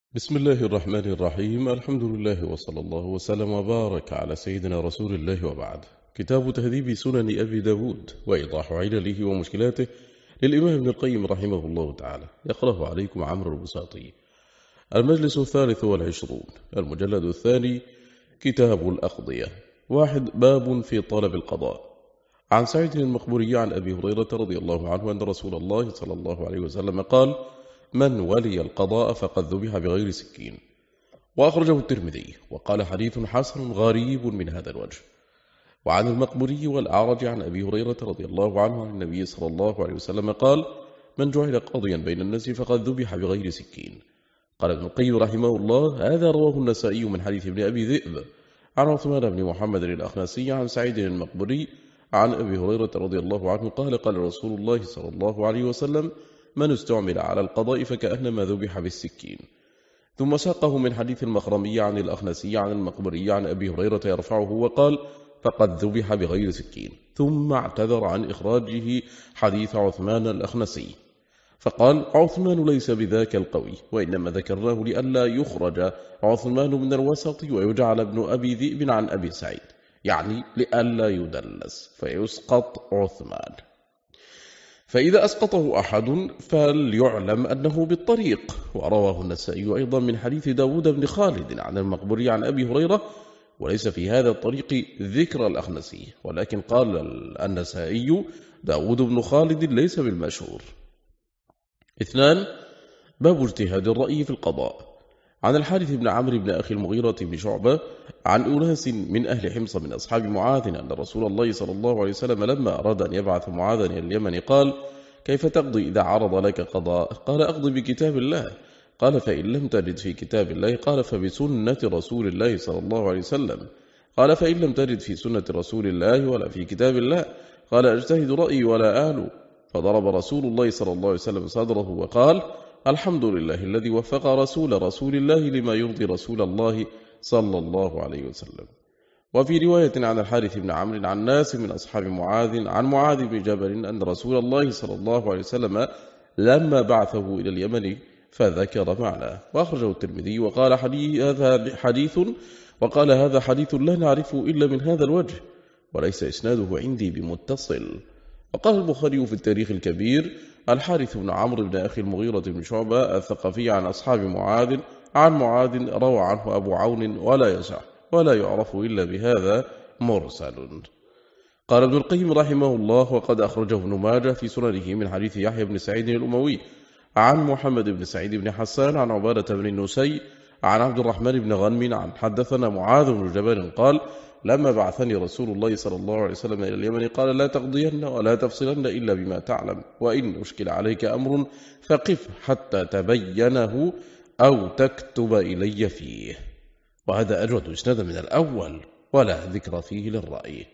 بسم الله الرحمن الرحيم. الحمد لله وصلى الله وسلم وبارك على سيدنا رسول الله وبعد. كتاب تهذيب سنن أبي داود وإيضاح علله ومشكلاته للإمام ابن القيم رحمه الله تعالى، يقرأه عليكم عمرو البساطي. المجلس 23، المجلد 2، كتاب الأقضية. 1. باب في طلب القضاء. عن سعيد المقبوري عن أبي هريرة رضي الله عنه أن رسول الله صلى الله عليه وسلم قال: من ولي القضاء فقد ذبح بغير سكين. وأخرجه الترمذي وقال: حديث حسن غريب من هذا الوجه. وعن المقبوري والأعرج عن أبي هريرة رضي الله عنه عن النبي صلى الله عليه وسلم قال: من جعل قاضيا بين الناس فقد ذبح بغير سكين. قال ابن القيم رحمه الله: هذا رواه النسائي من حديث ابن أبي ذئب عن عثمان بن محمد الأخنسي عن سعيد المقبوري عن أبي هريرة رضي الله عنه قال: قال رسول الله صلى الله عليه وسلم: من استعمل على القضاء فكأنما ذبح بالسكين. ثم ساقه من حديث المخرمي عن الأخنسي عن المقبري عن أبي هريرة يرفعه وقال: فقد ذبح بغير سكين. ثم اعتذر عن إخراجه حديث عثمان الأخنسي فقال: عثمان ليس بذاك القوي، وإنما ذكرناه لئلا يخرج عثمان من الوسط ويجعل ابن أبي ذئب عن أبي سعيد، يعني لئلا يدلس فيسقط عثمان، فإذا أسقطه أحد فليعلم أنه بالطريق. ورواه النسائي أيضا من حديث داود بن خالد عن المقبوري عن أبي هريرة، وليس في هذا الطريق ذكر الأخنسي، ولكن قال النسائي: داود بن خالد ليس بالمشهور. 2. باب اجتهاد الرأي في القضاء. عن الحارث بن عمرو بن أخي المغيرة بن شعبة عن أناس من أهل حمص من أصحاب معاذ أن رسول الله صلى الله عليه وسلم لما أراد أن يبعث معاذا إلى اليمن قال: كيف تقضي إذا عرض لك قضاء؟ قال: أقضي بكتاب الله. قال: فإن لم تجد في كتاب الله؟ قال: فبسنة رسول الله صلى الله عليه وسلم. قال: فإن لم تجد في سنة رسول الله ولا في كتاب الله؟ قال: أجتهد رأيي ولا آل. فضرب رسول الله صلى الله عليه وسلم صدره وقال: الحمد لله الذي وفق رسول الله لما يرضي رسول الله صلى الله عليه وسلم. وفي رواية عن الحارث بن عمرو عن ناس من أصحاب معاذ عن معاذ بن جبل أن رسول الله صلى الله عليه وسلم لما بعثه إلى اليمن فذكر معناه. وأخرجه الترمذي وقال: هذا حديث لا نعرفه إلا من هذا الوجه، وليس إسناده عندي بمتصل. وقال البخاري في التاريخ الكبير: الحارث بن عمرو بن أخي المغيرة بن شعبة الثقفي عن أصحاب معاذ عن معاذ روى عنه أبو عون ولا يصح ولا يعرف إلا بهذا مرسل. قال ابن القيم رحمه الله: وقد أخرجه ابن ماجه في سننه من حديث يحيى بن سعيد الأموي عن محمد بن سعيد بن حسان عن عبادة بن النسي عن عبد الرحمن بن غنم عن حدثنا معاذ بن جبل قال: لما بعثني رسول الله صلى الله عليه وسلم إلى اليمن قال: لا تقضين ولا تفصلن إلا بما تعلم، وإن أشكل عليك أمر فقف حتى تبينه أو تكتب إلي فيه. وهذا أجود إسنادا من الأول، ولا ذكر فيه للرأي.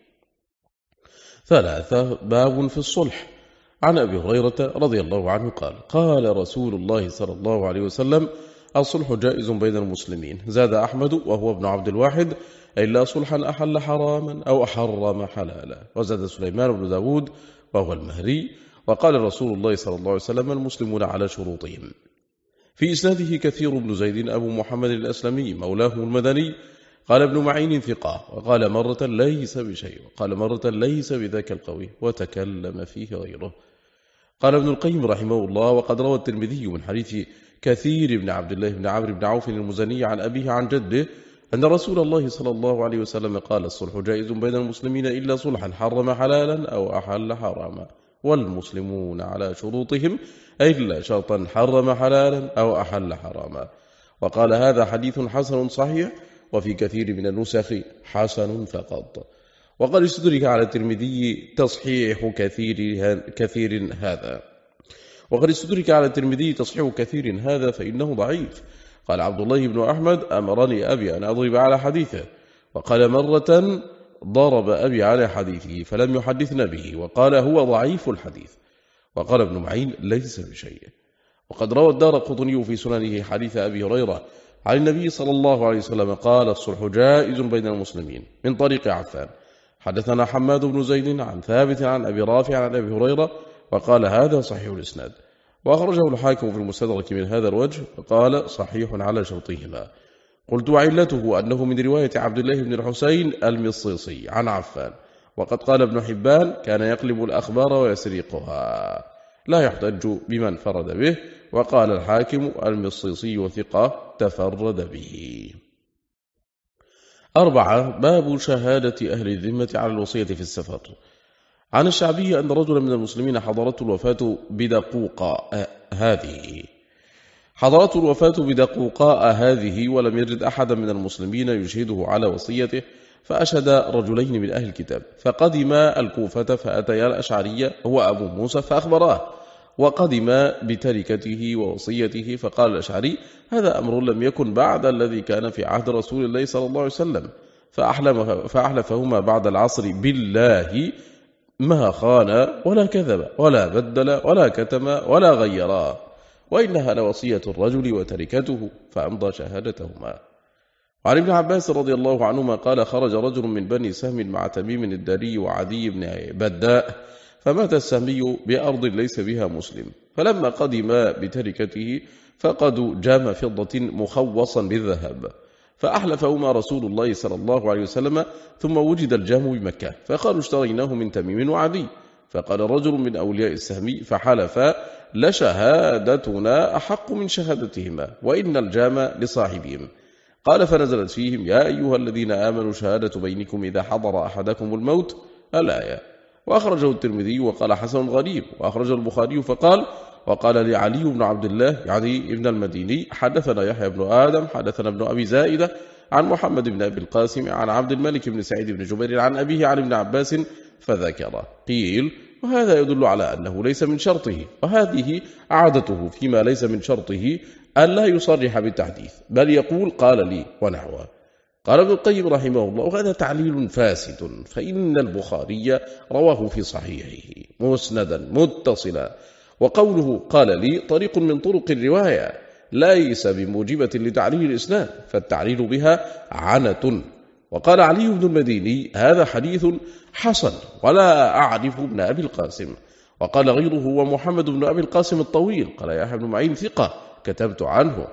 3. باب في الصلح. عن أبي هريرة رضي الله عنه قال: قال رسول الله صلى الله عليه وسلم: الصلح جائز بين المسلمين. زاد أحمد وهو ابن عبد الواحد: إلا صلحا أحل حراما أو حرم حلالا. وزاد سليمان بن داود وهو المهري: وقال رسول الله صلى الله عليه وسلم: المسلمون على شروطهم. في إسناده كثير بن زيد أبو محمد الأسلمي مولاه المدني. قال ابن معين ثقة، وقال مرة ليس بشيء، وقال مرة ليس بذاك القوي، وتكلم فيه غيره. قال ابن القيم رحمه الله: وقد روى الترمذي من حديث كثير بن عبد الله بن عمرو بن عوف المزني عن أبيه عن جده أن رسول الله صلى الله عليه وسلم قال: الصلح جائز بين المسلمين إلا صلحا حرم حلالا أو أحل حراما، والمسلمون على شروطهم إلا شرطا حرم حلالا أو أحل حراما. وقال: هذا حديث حسن صحيح، وفي كثير من النسخ حسن فقط. وقد استدرك على الترمذي تصحيح كثير هذا فإنه ضعيف. قال عبد الله بن أحمد: أمرني أبي أن أضرب على حديثه. وقال: مرة ضرب أبي على حديثه فلم يحدثنا به، وقال: هو ضعيف الحديث. وقال ابن معين: ليس بشيء. وقد روى الدارقطني في سننه حديث أبي هريرة عن النبي صلى الله عليه وسلم قال: الصلح جائز بين المسلمين من طريق عفان. حدثنا حماد بن زيد عن ثابت عن أبي رافع عن أبي هريرة، وقال: هذا صحيح الإسناد. وأخرجه الحاكم في المستدرك من هذا الوجه قال صحيح على شرطهما. قلت وعلته أنه من رواية عبد الله بن الحسين المصيصي عن عفان، وقد قال ابن حبان كان يقلب الأخبار ويسرقها، لا يحتج بمن فرد به. وقال الحاكم المصيصي ثقة تفرد به. 4. باب شهادة أهل الذمة على الوصية في السفر. عن الشعبي أن رجلا من المسلمين حضرته الوفاة بدقوقاء هذه ولم يجد أحدا من المسلمين يشهده على وصيته، فأشهد رجلين من أهل الكتاب، فقدم الكوفة فأتيا الأشعرية هو أبو موسى فأخبراه، وقدم بتركته ووصيته، فقال الأشعري هذا أمر لم يكن بعد الذي كان في عهد رسول الله صلى الله عليه وسلم، فأحلفهما بعد العصر بالله ما خان ولا كذب ولا بدل ولا كتم ولا غيرا، وإنها لوصية الرجل وتركته، فأمضى شهادتهما. وعن ابن عباس رضي الله عنهما قال خرج رجل من بني سهم مع تميم الداري وعدي بن بداء، فمات السهمي بأرض ليس بها مسلم، فلما قدم بتركته فقدوا جام فضة مخوصا بالذهب، فأحلفهما رسول الله صلى الله عليه وسلم، ثم وجد الجام بمكة، فقالوا اشتريناه من تميم وعدي، فقال رجل من أولياء السهم فحلفا لشهادتنا أحق من شهادتهما، وإن الجام لصاحبهم. قال فنزلت فيهم يا أيها الذين آمنوا شهادة بينكم إذا حضر أحدكم الموت الآية. وأخرجه الترمذي وقال حسن غريب. وأخرجه البخاري فقال وقال لعلي بن عبد الله يعني ابن المديني حدثنا يحيى بن آدم حدثنا ابن أبي زائدة عن محمد بن أبي القاسم عن عبد الملك بن سعيد بن جبير عن أبيه عن ابن عباس فذكر. قيل وهذا يدل على أنه ليس من شرطه، وهذه عادته فيما ليس من شرطه أن لا يصرح بالتحديث، بل يقول قال لي ونحوه. قال ابن القيم رحمه الله وهذا تعليل فاسد، فإن البخاري رواه في صحيحه مسندا متصلا، وقوله قال لي طريق من طرق الرواية ليس بموجبة لتعليل الإسناد، فالتعليل بها عنة. وقال علي بن المديني هذا حديث حسن ولا أعرف ابن أبي القاسم. وقال غيره ومحمد بن أبي القاسم الطويل قال يحيى بن معين ثقة كتبت عنه.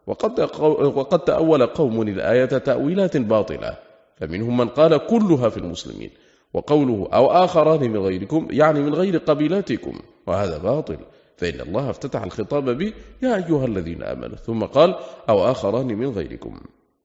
وقد تأول قوم الآية تأويلات باطلة، فمنهم من قال كلها في المسلمين، وقوله أو آخران من غيركم يعني من غير قبيلاتكم، وهذا باطل، فإن الله افتتح الخطاب به يا أيها الذين آمنوا، ثم قال أو آخران من غيركم.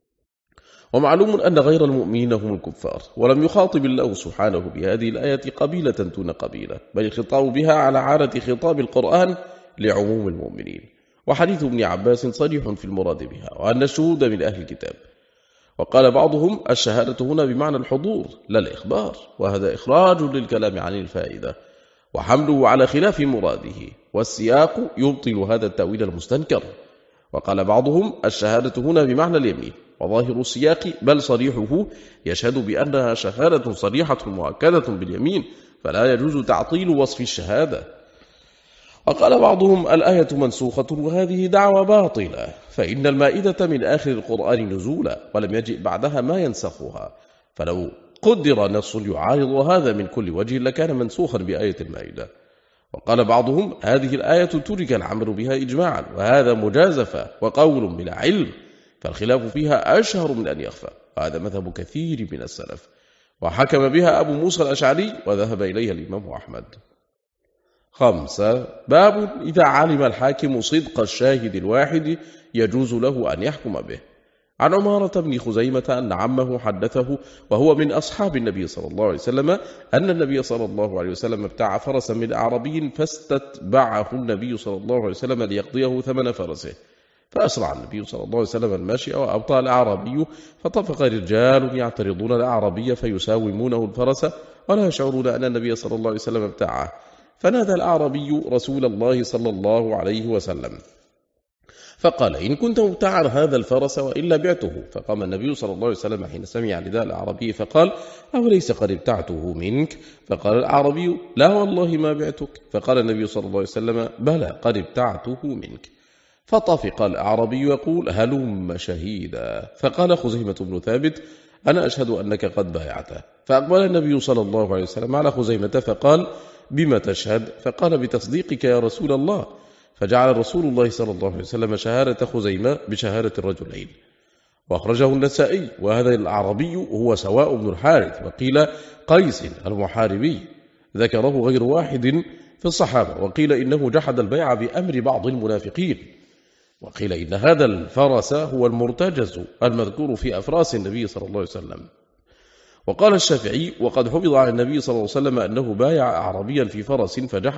ومعلوم أن غير المؤمنين هم الكفار، ولم يخاطب الله سبحانه بهذه الآية قبيلة دون قبيلة، بل الخطاب بها على عادة خطاب القرآن لعموم المؤمنين. وحديث ابن عباس صريح في المراد بها، وأن الشهود من أهل الكتاب. وقال بعضهم الشهادة هنا بمعنى الحضور لا الإخبار، وهذا إخراج للكلام عن الفائدة وحمله على خلاف مراده، والسياق يبطل هذا التأويل المستنكر. وقال بعضهم الشهادة هنا بمعنى اليمين، وظاهر السياق بل صريحه يشهد بأنها شهادة صريحة مؤكدة باليمين، فلا يجوز تعطيل وصف الشهادة. وقال بعضهم الآية منسوخة، وهذه دعوة باطلة، فإن المائدة من آخر القرآن نزولا، ولم يجئ بعدها ما ينسخها، فلو قدر نص يعارض هذا من كل وجه لكان منسوخا بآية المائدة. وقال بعضهم هذه الآية ترك العمل بها إجماعا، وهذا مجازفة وقول بلا علم، فالخلاف فيها أشهر من أن يخفى، وهذا مذهب كثير من السلف، وحكم بها أبو موسى الأشعري وذهب إليها الإمام أحمد. 5. باب إذا علم الحاكم صدق الشاهد الواحد يجوز له أن يحكم به. عن عمارة بن خزيمة أن عمه حدثه وهو من أصحاب النبي صلى الله عليه وسلم أن النبي صلى الله عليه وسلم ابتاع فرسا من أعربي فاستتبعه النبي صلى الله عليه وسلم ليقضيه ثمن فرسه، فأسرع النبي صلى الله عليه وسلم الماشي وأبطأ الأعرابي، فطفق رجال يعترضون الأعرابي فيساومونه الفرس ولا يشعرون أن النبي صلى الله عليه وسلم ابتاعه، فنادى الأعرابي رسول الله صلى الله عليه وسلم فقال إن كنت مبتاعا هذا الفرس وإلا بعته، فقام النبي صلى الله عليه وسلم حين سمع نداء الأعرابي فقال أوليس قد ابتعته منك؟ فقال الأعرابي لا والله ما بعتك، فقال النبي صلى الله عليه وسلم بلى قد ابتعته منك، فطفق الأعرابي يقول هلم شهيدا، فقال خزيمة بن ثابت أنا أشهد أنك قد بايعته، فأقبل النبي صلى الله عليه وسلم على خزيمة فقال بما تشهد؟ فقال بتصديقك يا رسول الله، فجعل رسول الله صلى الله عليه وسلم شهادة خزيمة بشهادة الرجلين. وأخرجه النسائي. وهذا الأعرابي هو سواء بن الحارث، وقيل قيس المحاربي، ذكره غير واحد في الصحابة. وقيل إنه جحد البيع بأمر بعض المنافقين. وقيل إن هذا الفرس هو المرتجز المذكور في أفراس النبي صلى الله عليه وسلم. وقال الشافعي: وقد حفظ عن النبي صلى الله عليه وسلم أنه بايع أعرابيا في فرس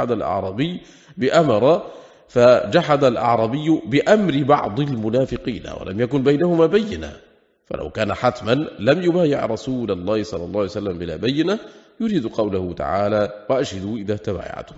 فجحد الأعرابي بأمر بعض المنافقين، ولم يكن بينهما بينة، فلو كان حتما لم يبايع رسول الله صلى الله عليه وسلم بلا بينة، يريد قوله تعالى: وأشهدوا إذا تبايعتم.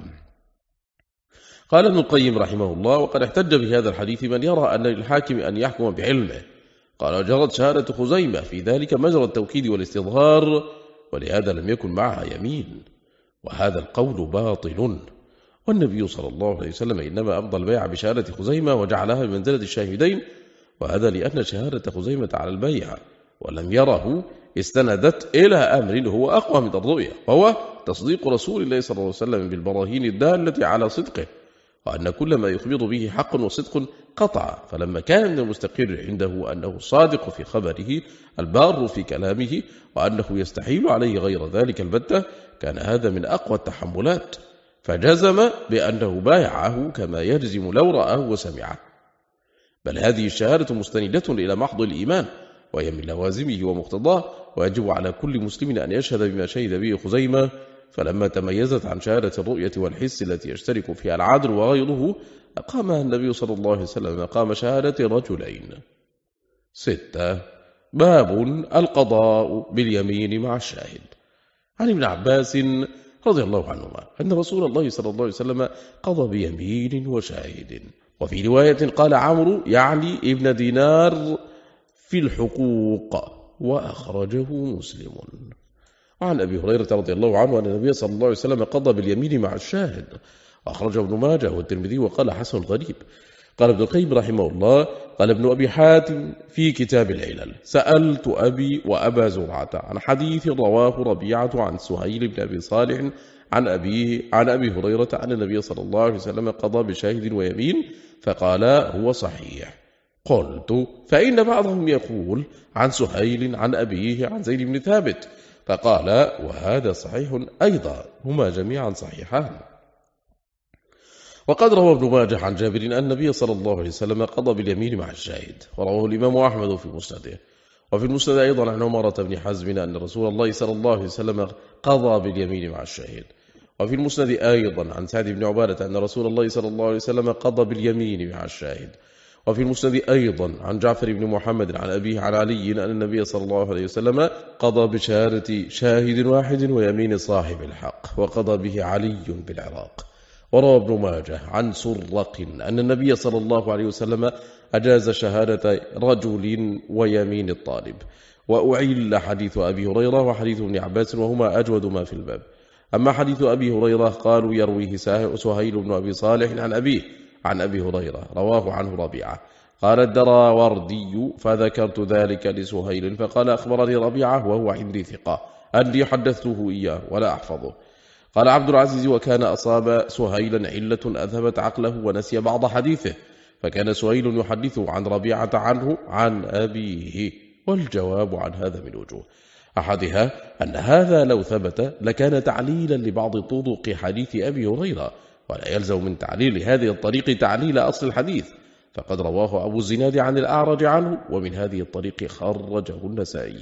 قال ابن القيم رحمه الله: وقد احتج بهذا الحديث من يرى أن للحاكم أن يحكم بعلمه. قال: وجرت شهادة خزيمة في ذلك مجرى التوكيد والاستظهار، ولهذا لم يكن معها يمين، وهذا القول باطل. والنبي صلى الله عليه وسلم إنما أمضى البيع بشهادة خزيمة وجعلها بمنزلة الشاهدين، وهذا لأن شهادة خزيمة على البيع ولم يره استندت إلى أمر هو أقوى من الرؤية، وهو تصديق رسول الله صلى الله عليه وسلم بالبراهين الدالة على صدقه، وأن كل ما يخبر به حق وصدق قطع. فلما كان من المستقر عنده أنه الصادق في خبره البار في كلامه، وأنه يستحيل عليه غير ذلك البتة، كان هذا من أقوى التحملات، فجزم بأنه بايعه كما يجزم لو رآه وسمعه. بل هذه الشهادة مستندة إلى محض الإيمان، وهي من لوازمه ومقتضاه، ويجب على كل مسلم أن يشهد بما شهد به خزيمة. فلما تميزت عن شهادة الرؤية والحس التي يشترك فيها العدل وغيره، أقامها النبي صلى الله عليه وسلم مقام شهادة رجلين. 6. باب القضاء باليمين مع الشاهد. عن ابن عباس رضي الله عنهما أن رسول الله صلى الله عليه وسلم قضى بيمين وشاهد. وفي رواية قال عمرو يعني ابن دينار في الحقوق، وأخرجه مسلم. وعن أبي هريرة رضي الله عنه أن النبي صلى الله عليه وسلم قضى باليمين مع الشاهد، وأخرجه ابن ماجه والترمذي وقال حسن غريب. قال ابن القيم رحمه الله: قال ابن أبي حاتم في كتاب العلل: سألت أبي وأبا زرعة عن حديث رواه ربيعة عن سهيل بن أبي صالح عن أبي هريرة أن النبي صلى الله عليه وسلم قضى بشاهد ويمين، فقال: هو صحيح. قلت: فإن بعضهم يقول عن سهيل عن أبيه عن زيد بن ثابت، فقال: وهذا صحيح أيضا، هما جميعا صحيحان. وقد روى ابن ماجه عن جابر أن النبي صلى الله عليه وسلم قضى باليمين مع الشاهد، ورواه الإمام أحمد في مسنده. وفي المسند أيضا عن عمرة بن حزم أن رسول الله صلى الله عليه وسلم قضى باليمين مع الشاهد. وفي المسند أيضا عن سعد بن عبادة أن رسول الله صلى الله عليه وسلم قضى باليمين مع الشاهد. وفي المسند أيضا عن جعفر بن محمد عن أبيه عن علي أن النبي صلى الله عليه وسلم قضى بشهادة شاهد واحد ويمين صاحب الحق، وقضى به علي بالعراق. وروى ابن ماجه عن سرق أن النبي صلى الله عليه وسلم أجاز شهادة رجل ويمين الطالب. وأعيل حديث أبي هريرة وحديث ابن عباس، وهما أجود ما في الباب. أما حديث أبي هريرة قالوا يرويه سهيل بن أبي صالح عن أبيه عن أبي هريرة، رواه عنه ربيعة. قال الدراوردي: فذكرت ذلك لسهيل فقال: أخبرني ربيعة وهو عندي ثقة أني حدثته إياه ولا أحفظه. قال عبد العزيز: وكان أصاب سهيلا علة أذهبت عقله ونسي بعض حديثه، فكان سهيل يحدثه عن ربيعة عنه عن أبيه. والجواب عن هذا من وجوه: أحدها أن هذا لو ثبت لكان تعليلا لبعض طرق حديث أبي هريرة، ولا يلزم من تعليل هذه الطريق تعليل أصل الحديث، فقد رواه أبو الزناد عن الأعرج عنه، ومن هذه الطريق خرجه النسائي.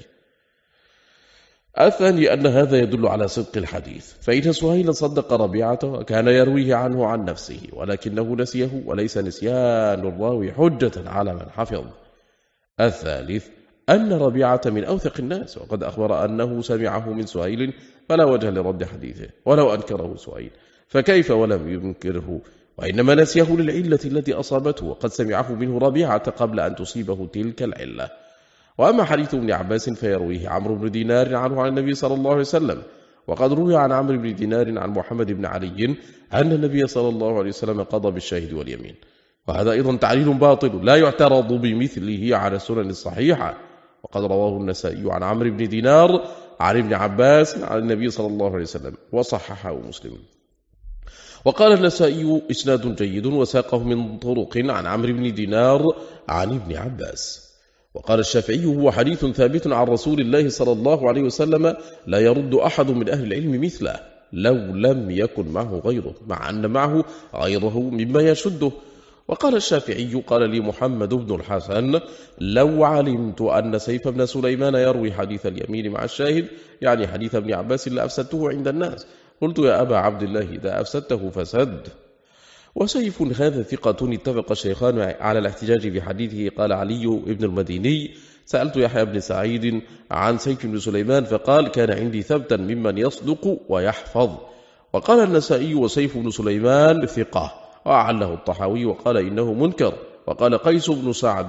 الثاني أن هذا يدل على صدق الحديث، فإن سهيلا صدق ربيعة وكان يرويه عنه عن نفسه ولكنه نسيه، وليس نسيان الراوي حجة على من حفظ. الثالث أن ربيعة من أوثق الناس، وقد أخبر أنه سمعه من سهيل، فلا وجه لرد حديثه ولو أنكره سهيل، فكيف ولم ينكره، وإنما نسيه للعلة التي أصابته، وقد سمعه منه ربيعة قبل أن تصيبه تلك العلة. وأما حديث ابن عباس فيرويه عمرو بن دينار عنه عن النبي صلى الله عليه وسلم، وقد روي عن عمرو بن دينار عن محمد بن علي أن النبي صلى الله عليه وسلم قضى بالشاهد واليمين، وهذا أيضا تعليل باطل لا يعترض بمثله على السنن الصحيحة. وقد رواه النسائي عن عمرو بن دينار عن ابن عباس عن النبي صلى الله عليه وسلم، وصححه مسلم. وقال النسائي إسناد جيد وساقه من طرق عن عمرو بن دينار عن ابن عباس. وقال الشافعي هو حديث ثابت عن رسول الله صلى الله عليه وسلم لا يرد أحد من أهل العلم مثله لو لم يكن معه غيره، مع أن معه غيره مما يشده. وقال الشافعي قال لي محمد بن الحسن لو علمت أن سيف بن سليمان يروي حديث اليمين مع الشاهد يعني حديث ابن عباس لأفسدته عند الناس. قلت يا أبا عبد الله إذا أفسدته فسد. وسيف هذا ثقة اتفق الشيخان على الاحتجاج بحديثه. قال علي بن المديني سألت يحيى بن سعيد عن سيف بن سليمان فقال كان عندي ثبتا ممن يصدق ويحفظ. وقال النسائي وسيف بن سليمان ثقة، وأعله الطحاوي وقال إنه منكر. وقال قيس بن سعد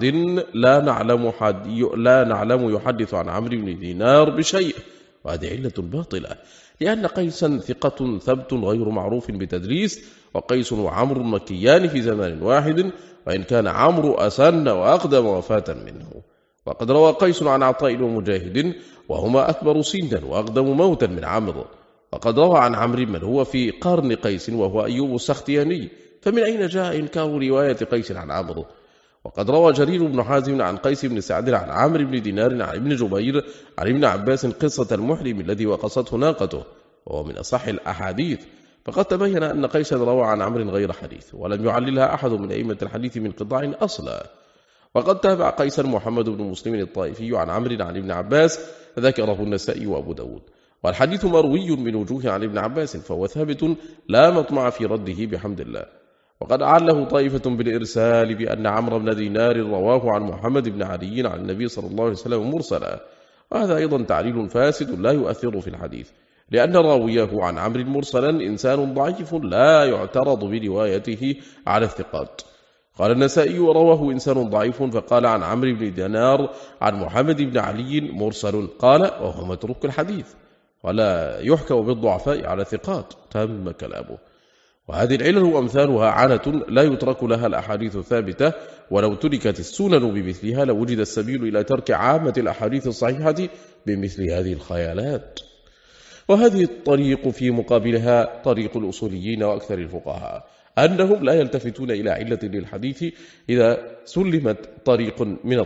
لا نعلم يحدث عن عمرو بن دينار بشيء، وهذه علة باطلة، لأن قيسا ثقة ثبت غير معروف بتدريس، وقيس وعمرو مكيان في زمان واحد، وإن كان عمرو أسن وأقدم وفاة منه. وقد روى قيس عن عطاء ومجاهد وهما أكبر سنا وأقدم موتا من عمرو. وقد روى عن عمرو من هو في قرن قيس وهو أيوب السختياني، فمن أين جاء إنكار رواية قيس عن عمرو؟ وقد روى جرير بن حازم عن قيس بن سعد عن عمرو بن دينار عن ابن جبير عن ابن عباس قصة المحرم الذي وقصته ناقته، وهو من أصح الأحاديث. فقد تبين أن قيسا روى عن عمرو غير حديث، ولم يعللها أحد من أئمة الحديث من قطاع أصلا. وقد تابع قيسا محمد بن مسلم الطائفي عن عمرو عن ابن عباس، ذكره النسائي وأبو داود. والحديث مروي من وجوه عن ابن عباس، فهو ثابت لا مطمع في رده بحمد الله. وقد أعله طائفة بالإرسال بأن عمرو بن دينار رواه عن محمد بن علي عن النبي صلى الله عليه وسلم مرسلا، وهذا أيضا تعليل فاسد لا يؤثر في الحديث، لأن راويه عن عمرو مرسلا إنسان ضعيف لا يعترض بروايته على الثقات. قال النسائي ورواه إنسان ضعيف، فقال عن عمرو بن دينار عن محمد بن علي مرسل، قال وهو متروك الحديث ولا يحكم بالضعفاء على الثقات، تم كلامه. وهذه العلل وأمثالها عنة لا يترك لها الأحاديث الثابتة، ولو تركت السنن بمثلها لوجد السبيل إلى ترك عامة الأحاديث الصحيحة بمثل هذه الخيالات. وهذه الطريق في مقابلها طريق الأصوليين وأكثر الفقهاء، أنهم لا يلتفتون إلى علة للحديث إذا سلم الطريق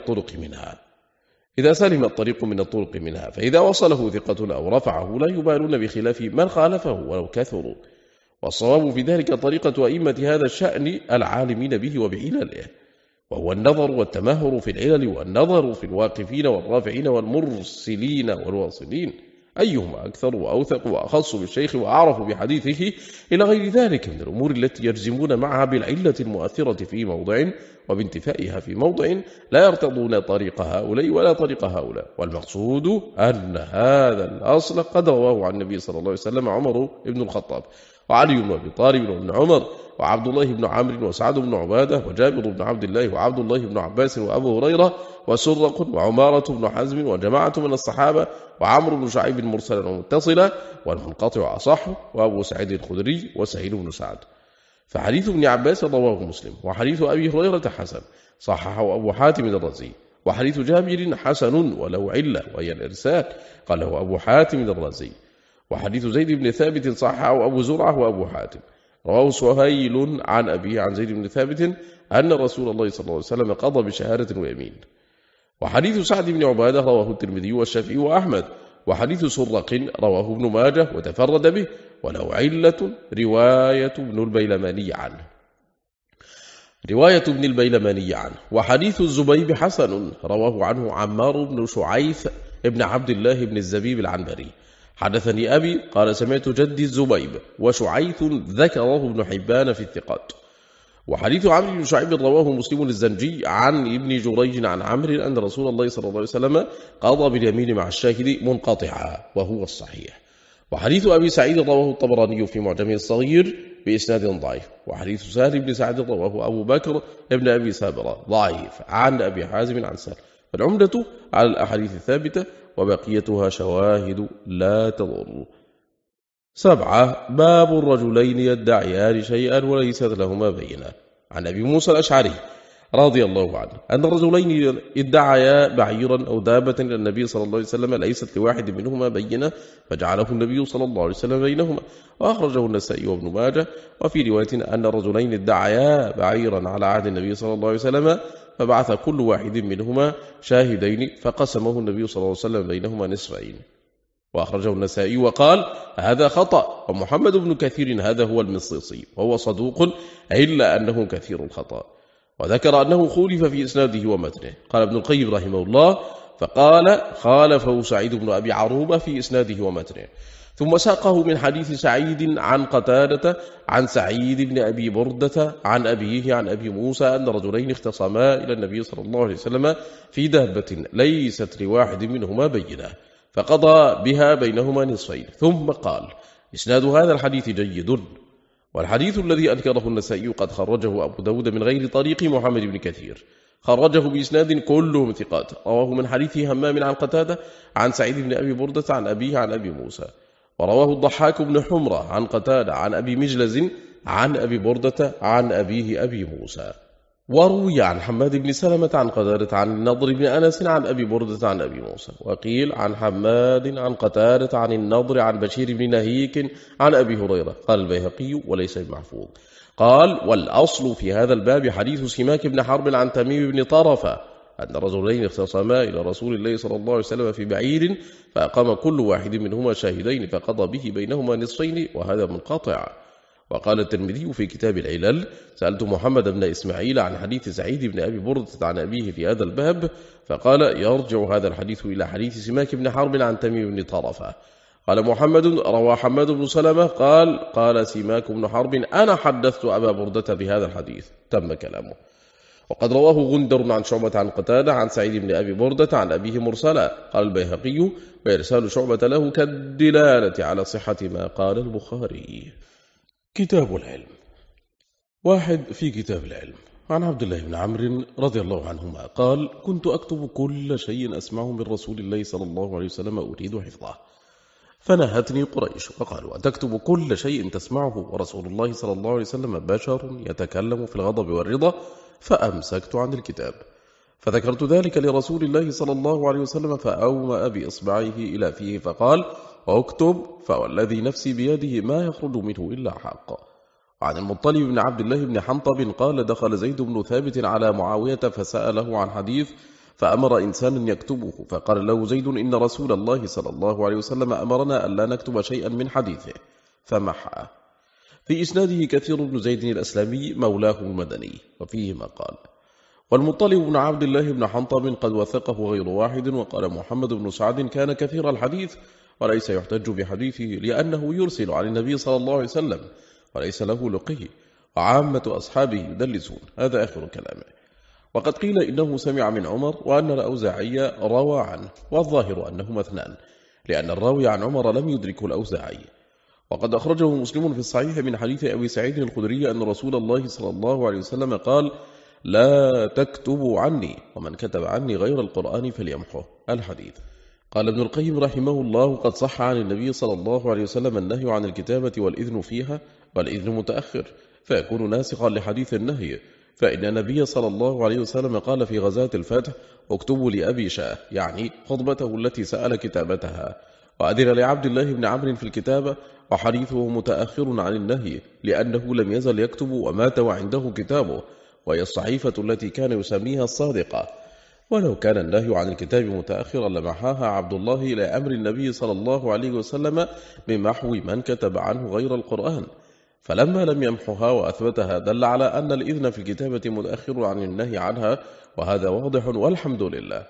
من الطرق منها، فإذا وصله ثقة أو رفعه لا يبالون بخلاف من خالفه ولو كثروا. والصواب في ذلك طريقة أئمة هذا الشأن العالمين به وبعلله، وهو النظر والتمهر في العلل، والنظر في الواقفين والرافعين والمرسلين والواصلين، أيهما أكثر وأوثق وأخص بالشيخ وأعرف بحديثه، إلى غير ذلك من الأمور التي يجزمون معها بالعلة المؤثرة في موضع وبانتفائها في موضع، لا يرتضون طريق هؤلاء ولا طريق هؤلاء. والمقصود أن هذا الأصل قد رواه عن النبي صلى الله عليه وسلم عمر بن الخطاب وعلي بن أبي طالب وابن عمر وعبد الله بن عمرو وسعد بن عبادة وجابر بن عبد الله وعبد الله بن عباس وأبو هريرة وسرق وعمارة بن حزم وجماعة من الصحابة وعمرو بن شعيب مرسلا ومتصلا، والمنقطع أصح، وأبو سعيد الخدري وسهيل بن سعد. فحديث ابن عباس رواه مسلم، وحديث أبي هريرة حسن صححه أبو حاتم الرازي، وحديث جابر حسن ولو علة وهي الإرسال قاله أبو حاتم الرازي، وحديث زيد بن ثابت صححه أبو زرعة وأبو حاتم. رواه سهيل عن أبيه عن زيد بن ثابت أن رسول الله صلى الله عليه وسلم قضى بشهادة ويمين. وحديث سعد بن عبادة رواه الترمذي والشافعي وأحمد. وحديث سرق رواه ابن ماجه وتفرد به، ولو علة رواية ابن البيلماني عنه. وحديث الزبيب حسن رواه عنه عمار بن شعيث ابن عبد الله بن الزبيب العنبري. حدثني أبي قال سمعت جدي الزبيب، وشعيث ذكره ابن حبان في الثقات. وحديث عمرو بن شعيب رواه مسلم الزنجي عن ابن جريج عن عمرو أن رسول الله صلى الله عليه وسلم قضى باليمين مع الشاهد منقطعا، وهو الصحيح. وحديث أبي سعيد رواه الطبراني في معجمه الصغير بإسناد ضعيف. وحديث سهل بن سعد رواه أبو بكر ابن أبي سابرة ضعيف عن أبي حازم عن سهل. فالعمدة على الأحاديث الثابتة وبقيتها شواهد لا تضر. 7. باب الرجلين يدعيان شيئا وليست لهما بينة. عن أبي موسى الأشعري رضي الله عنه أن رجلين ادعيا بعيرا أو دابة إلى النبي صلى الله عليه وسلم ليست لواحد منهما بينة فجعله النبي صلى الله عليه وسلم بينهما، وأخرجه النسائي وابن ماجه. وفي رواية أن الرجلين ادعيا بعيرا على عهد النبي صلى الله عليه وسلم فبعث كل واحد منهما شاهدين فقسمه النبي صلى الله عليه وسلم بينهما نصفين، وأخرجه النسائي وقال هذا خطأ. ومحمد بن كثير هذا هو المصيصي وهو صدوق إلا أنه كثير الخطأ، وذكر أنه خولف في إسناده ومتنه. قال ابن القيم رحمه الله فقال خالفه سعيد بن أبي عروبة في إسناده ومتنه، ثم ساقه من حديث سعيد عن قتادة عن سعيد بن أبي بردة عن أبيه عن أبي موسى أن رجلين اختصما إلى النبي صلى الله عليه وسلم في دابة ليست لواحد منهما بينة فقضى بها بينهما نصفين، ثم قال إسناد هذا الحديث جيد. والحديث الذي أذكره النسائي قد خرجه أبو داود من غير طريق محمد بن كثير، خرجه بإسناد كلهم ثقات، رواه من حديث همام عن قتادة عن سعيد بن أبي بردة عن أبيه عن أبي موسى، ورواه الضحاك بن حمرة عن قتادة عن أبي مجلز عن أبي بردة عن أبيه أبي موسى. وروي عن حماد بن سلمة عن قتادة عن النضر بن أنس عن أبي بردة عن أبي موسى، وقيل عن حماد عن قتادة عن النضر عن بشير بن نهيك عن أبي هريرة. قال البيهقي وليس بمحفوظ. قال والأصل في هذا الباب حديث سماك بن حرب عن تميم بن طرفة أن رجلين اختصما إلى رسول الله صلى الله عليه وسلم في بعير فأقام كل واحد منهما شاهدين فقضى به بينهما نصفين، وهذا منقطع. وقال الترمذي في كتاب العلل سألت محمد بن إسماعيل عن حديث سعيد بن أبي بردة عن أبيه في هذا الباب فقال يرجع هذا الحديث إلى حديث سماك بن حرب عن تميم بن طرفة. قال محمد روى حماد بن سلمة قال سماك بن حرب أنا حدثت أبا بردة بهذا الحديث، تم كلامه. وقد رواه غندر عن شعبة عن قتادة عن سعيد بن أبي بردة عن أبيه مرسلا. قال البيهقي وإرسال شعبة له كالدلالة على صحة ما قال البخاري. كتاب العلم. 1 في كتاب العلم عن عبد الله بن عمرو رضي الله عنهما قال كنت أكتب كل شيء أسمعه من رسول الله صلى الله عليه وسلم أريد حفظه، فنهتني قريش وقالوا أتكتب كل شيء تسمعه ورسول الله صلى الله عليه وسلم بشر يتكلم في الغضب والرضا، فأمسكت عن الكتاب. فذكرت ذلك لرسول الله صلى الله عليه وسلم فأومأ بإصبعه إلى فيه فقال اكتب فوالذي نفسي بيده ما يخرج منه إلا حق. وعن المطلب بن عبد الله بن حنطب قال دخل زيد بن ثابت على معاوية فسأله عن حديث فأمر إنسانا يكتبه، فقال له زيد إن رسول الله صلى الله عليه وسلم أمرنا ألا نكتب شيئا من حديثه فمحى. في إسناده كثير بن زيد الأسلمي مولاه المدني، وفيه ما قال. والمطلب بن عبد الله بن حنطب قد وثقه غير واحد. وقال محمد بن سعد كان كثير الحديث وليس يحتج بحديثه لأنه يرسل عن النبي صلى الله عليه وسلم وليس له لقيه، وعامة أصحابه يدلسون. هذا آخر كلامه. وقد قيل إنه سمع من عمر وأن الأوزاعي روى عنه، والظاهر أنهما اثنان لأن الراوي عن عمر لم يدركه الأوزاعي. وقد أخرجه مسلم في الصحيح من حديث أبي سعيد الخدري أن رسول الله صلى الله عليه وسلم قال لا تكتبوا عني ومن كتب عني غير القرآن فليمحه الحديث. قال ابن القيم رحمه الله قد صح عن النبي صلى الله عليه وسلم النهي عن الكتابة والإذن فيها، والإذن متأخر فيكون ناسخا لحديث النهي، فإن النبي صلى الله عليه وسلم قال في غزاة الفتح اكتبوا لأبي شاه، يعني خطبته التي سأل كتابتها، وأذن لعبد الله بن عمرو في الكتابة، وحديثه متأخر عن النهي لأنه لم يزل يكتب ومات وعنده كتابه، وهي الصحيفة التي كان يسميها الصادقة. ولو كان النهي عن الكتاب متأخرا لمحاها عبد الله إلى أمر النبي صلى الله عليه وسلم بمحو من كتب عنه غير القرآن، فلما لم يمحها وأثبتها دل على أن الإذن في الكتابة متأخر عن النهي عنها، وهذا واضح والحمد لله.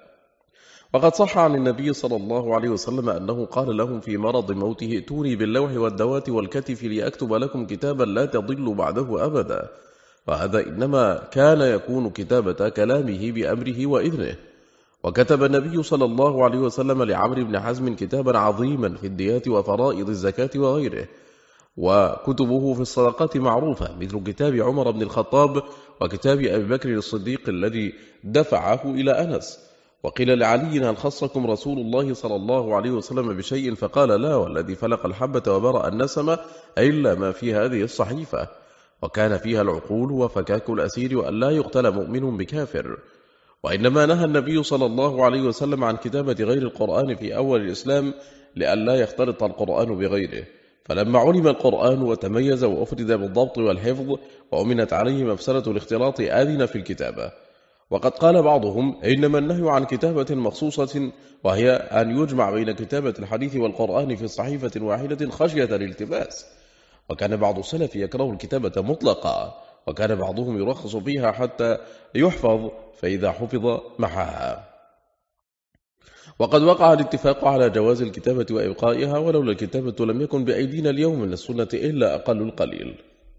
وقد صح عن النبي صلى الله عليه وسلم أنه قال لهم في مرض موته ائتوني باللوح والدوات والكتف لأكتب لكم كتابا لا تضلوا بعده أبدا، وهذا إنما كان يكون كتابة كلامه بأمره وإذنه. وكتب النبي صلى الله عليه وسلم لعمرو بن حزم كتابا عظيما في الديات وفرائض الزكاة وغيره، وكتبه في الصدقات معروفة مثل كتاب عمر بن الخطاب وكتاب أبي بكر الصديق الذي دفعه إلى أنس. وقيل لعلي هل خصكم رسول الله صلى الله عليه وسلم بشيء؟ فقال لا والذي فلق الحبة وبرأ النسمة إلا ما في هذه الصحيفة. وكان فيها العقول وفكاك الأسير وأن لا يقتل مؤمن بكافر. وإنما نهى النبي صلى الله عليه وسلم عن كتابة غير القرآن في أول الإسلام لأن لا يختلط القرآن بغيره، فلما علم القرآن وتميز وأفرد بالضبط والحفظ وأمنت عليه مفسرة الاختلاط آذن في الكتابة. وقد قال بعضهم إنما النهي عن كتابة مخصوصة، وهي أن يجمع بين كتابة الحديث والقرآن في صحيفة واحدة خشية الالتباس. وكان بعض السلف يكره الكتابة مطلقا، وكان بعضهم يرخص فيها حتى يحفظ، فإذا حفظ محاها. وقد وقع الاتفاق على جواز الكتابة وإبقائها، ولولا الكتابة لم يكن بأيدينا اليوم من السنة إلا أقل القليل.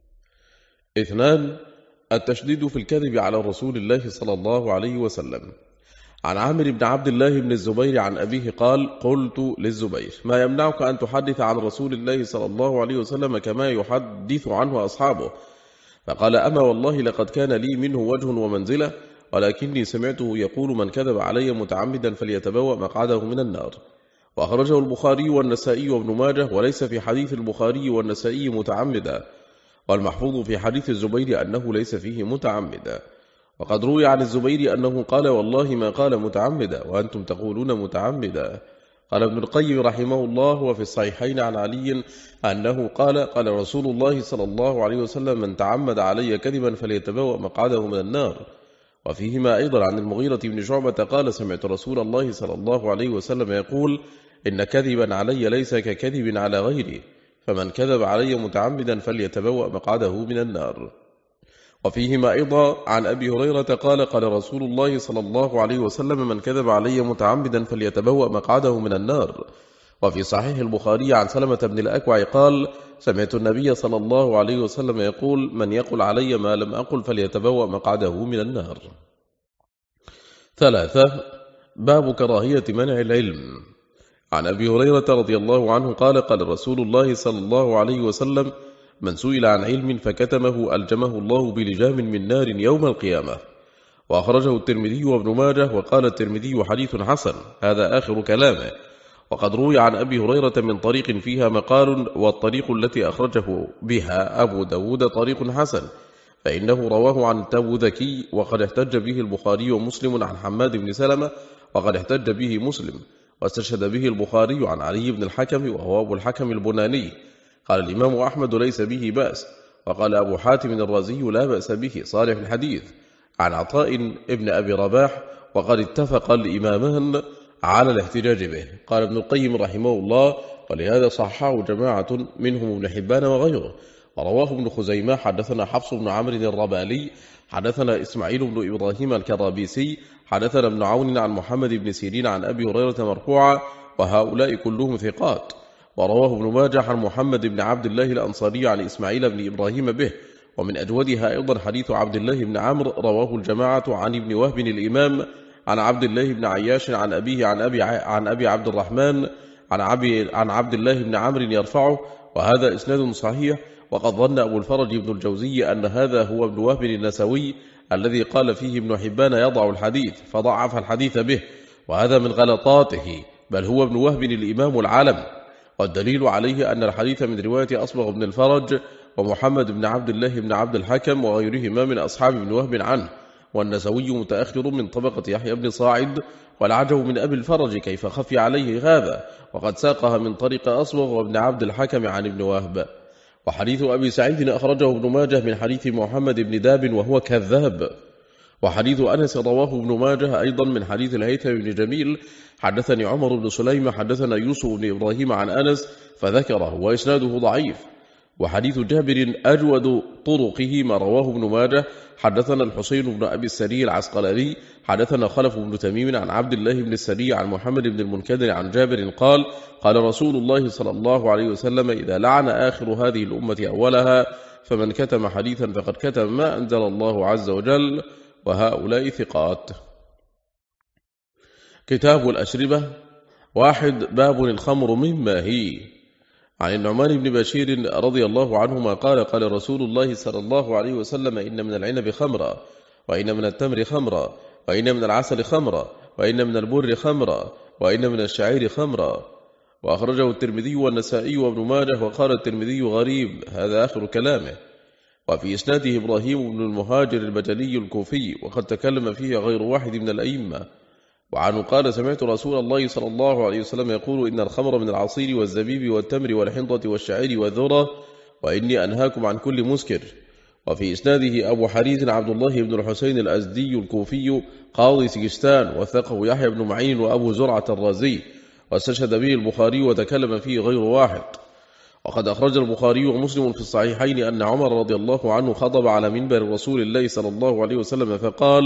2. التشديد في الكذب على رسول الله صلى الله عليه وسلم. عن عامر بن عبد الله بن الزبير عن أبيه قال: قلت للزبير: ما يمنعك أن تحدث عن رسول الله صلى الله عليه وسلم كما يحدث عنه أصحابه؟ فقال: أما والله لقد كان لي منه وجه ومنزلة، ولكني سمعته يقول: من كذب علي متعمدا فليتبوأ مقعده من النار. وأخرجه البخاري والنسائي وابن ماجه، وليس في حديث البخاري والنسائي متعمدا، والمحفوظ في حديث الزبير أنه ليس فيه متعمدا. وقد روي عن الزبير أنه قال: والله ما قال متعمدا وأنتم تقولون متعمدا. قال ابن القيم رحمه الله: وفي الصحيحين عن علي أنه قال: قال رسول الله صلى الله عليه وسلم: من تعمد علي كذبا فليتبوأ مقعده من النار. وفيهما أيضا عن المغيرة بن شعبة قال: سمعت رسول الله صلى الله عليه وسلم يقول: إن كذبا علي ليس ككذب على غيري، فمن كذب علي متعمدا فليتبوأ مقعده من النار. وفيهما أيضا عن أبي هريرة قال: قال رسول الله صلى الله عليه وسلم: من كذب علي متعمدا فليتبوأ مقعده من النار. وفي صحيح البخاري عن سلمة بن الأكوع قال: سمعت النبي صلى الله عليه وسلم يقول: من يقل علي ما لم أقل فليتبوأ مقعده من النار. 3. باب كراهية منع العلم. عن أبي هريرة رضي الله عنه قال: قال رسول الله صلى الله عليه وسلم: من سئل عن علم فكتمه ألجمه الله بلجام من نار يوم القيامة. وأخرجه الترمذي وابن ماجه، وقال الترمذي: حديث حسن. هذا آخر كلامه. وقد روي عن أبي هريرة من طريق فيها مقال، والطريق التي أخرجه بها أبو داود طريق حسن، فإنه رواه عن التبوذكي، وقد احتج به البخاري ومسلم عن حماد بن سلمة، وقد احتج به مسلم، واستشهد به البخاري عن علي بن الحكم وهو أبو الحكم البناني. قال الإمام أحمد: ليس به بأس. وقال أبو حاتم الرازي: لا بأس به، صالح الحديث. عن عطاء ابن أبي رباح، وقد اتفق الإمامان على الاحتجاج به. قال ابن القيم رحمه الله: ولهذا صححه جماعة منهم ابن حبان وغيره. ورواه ابن خزيمة: حدثنا حفص بن عمرو الربالي، حدثنا إسماعيل بن إبراهيم الكرابيسي، حدثنا ابن عون عن محمد بن سيرين عن أبي هريرة مرفوعا، وهؤلاء كلهم ثقات. ورواه ابن ماجه عن محمد بن عبد الله الأنصاري عن إسماعيل بن إبراهيم به. ومن أجودها أيضا حديث عبد الله بن عمرو، رواه الجماعة عن ابن وهب الإمام عن عبد الله بن عياش عن أبيه عن أبي عبد الرحمن عن عبد الله بن عمرو يرفعه، وهذا إسناد صحيح. وقد ظن أبو الفرج بن الجوزي أن هذا هو ابن وهب النسوي الذي قال فيه ابن حبان يضع الحديث، فضعف الحديث به، وهذا من غلطاته، بل هو ابن وهب الإمام العالم. والدليل عليه أن الحديث من رواية أصبغ بن الفرج ومحمد بن عبد الله بن عبد الحكم وغيرهما من أصحاب ابن وهب عنه. والنسوي متأخر من طبقة يحيى بن صاعد، والعجب من أبي الفرج كيف خفي عليه هذا، وقد ساقها من طريق أصبغ وابن عبد الحكم عن ابن وهب. وحديث أبي سعيد أخرجه ابن ماجه من حديث محمد بن داب وهو كذاب. وحديث أنس رواه ابن ماجه أيضا من حديث الهيثم بن جميل: حدثني عمر بن سليم حدثنا يوسف بن إبراهيم عن أنس فذكره، وإسناده ضعيف. وحديث جابر أجود طرقه ما رواه ابن ماجه: حدثنا الحسين بن أبي السري العسقلاني، حدثنا خلف بن تميم عن عبد الله بن السري عن محمد بن المنكدر عن جابر قال: قال رسول الله صلى الله عليه وسلم: إذا لعن آخر هذه الأمة أولها، فمن كتم حديثا فقد كتم ما أنزل الله عز وجل، وهؤلاء ثقات. كتاب الأشربة. 1. باب الخمر مما هي. عن النعمان بن بشير رضي الله عنهما قال: قال رسول الله صلى الله عليه وسلم: إن من العنب خمرا، وإن من التمر خمرا، وإن من العسل خمرا، وإن من البر خمرا، وإن من الشعير خمرا. وأخرجه الترمذي والنسائي وابن ماجه، وقال الترمذي: غريب. هذا آخر كلامه. وفي إسناده إبراهيم بن المهاجر البجلي الكوفي، وقد تكلم فيه غير واحد من الأئمة. وعنه قال: سمعت رسول الله صلى الله عليه وسلم يقول: إن الخمر من العصير والزبيب والتمر والحنطة والشعير والذرة، وإني أنهاكم عن كل مسكر. وفي إسناده أبو حريث عبد الله بن الحسين الأزدي الكوفي قاضي سجستان، وثقه يحيى بن معين وأبو زرعة الرازي، واستشهد به البخاري وتكلم فيه غير واحد. وقد أخرج البخاري ومسلم في الصحيحين أن عمر رضي الله عنه خطب على منبر رسول الله صلى الله عليه وسلم فقال: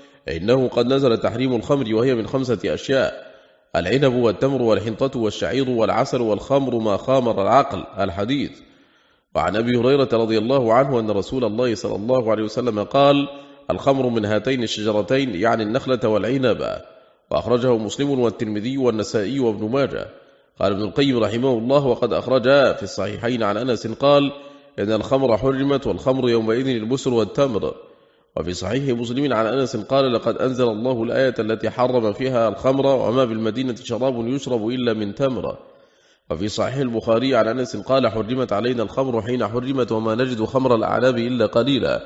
إنه قد نزل تحريم الخمر، وهي من 5 أشياء: العنب والتمر والحنطة والشعير والعسل والخمر ما خامر العقل. الحديث. وعن أبي هريرة رضي الله عنه أن رسول الله صلى الله عليه وسلم قال: الخمر من هاتين الشجرتين، يعني النخلة والعنب. وأخرجه مسلم والترمذي والنسائي وابن ماجه. قال ابن القيم رحمه الله: وقد أخرج في الصحيحين عن أنس قال: إن الخمر حرمت، والخمر يومئذ البسر والتمر. وفي صحيح مسلم عن أنس قال: لقد أنزل الله الآية التي حرم فيها الخمر، وما بالمدينة شراب يشرب إلا من تمر. وفي صحيح البخاري عن أنس قال: حرمت علينا الخمر حين حرمت، وما نجد خمر الأعناب إلا قليلا،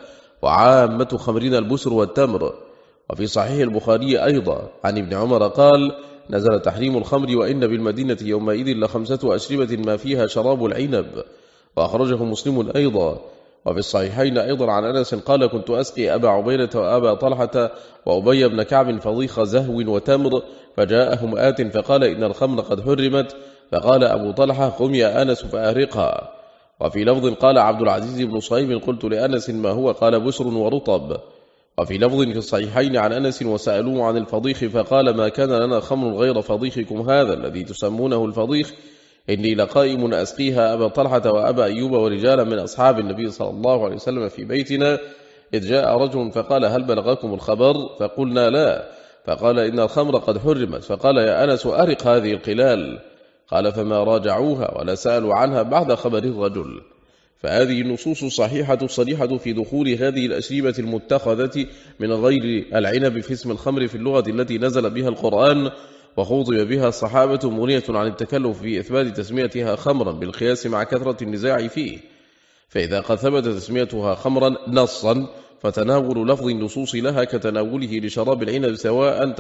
وعامة خمرنا البسر والتمر. وفي صحيح البخاري أيضا عن ابن عمر قال: نزل تحريم الخمر، وإن بالمدينة يومئذ ل5 أشربة ما فيها شراب العنب. وأخرجه مسلم أيضا. وفي الصحيحين أيضا عن أنس قال: كنت أسقي أبا عبيدة وأبا طلحة وأبي بن كعب فضيخ زهو وتمر، فجاءهم آت فقال: إن الخمر قد حرمت. فقال أبو طلحة: قم يا أنس فأهرقها. وفي لفظ قال عبد العزيز بن صهيب: قلت لأنس: ما هو؟ قال: بسر ورطب. وفي لفظ في الصحيحين عن أنس: وسألوه عن الفضيخ فقال: ما كان لنا خمر غير فضيخكم هذا الذي تسمونه الفضيخ، إني لقائم أسقيها أبا طلحة وأبا أيوب ورجالا من أصحاب النبي صلى الله عليه وسلم في بيتنا، إذ جاء رجل فقال: هل بلغكم الخبر؟ فقلنا: لا. فقال: إن الخمر قد حرمت. فقال: يا أنس أرق هذه القلال. قال: فما راجعوها ولا سألوا عنها بعد خبر الرجل. فهذه النصوص الصحيحة الصريحة في دخول هذه الأشربة المتخذة من غير العنب في اسم الخمر في اللغة التي نزل بها القرآن وخوضب بها الصحابة، مغنية عن التكلف في إثبات تسميتها خمرا بالقياس مع كثرة النزاع فيه. فإذا قد ثبت تسميتها خمرا نصا، فتناول لفظ النصوص لها كتناوله لشراب العنب سواء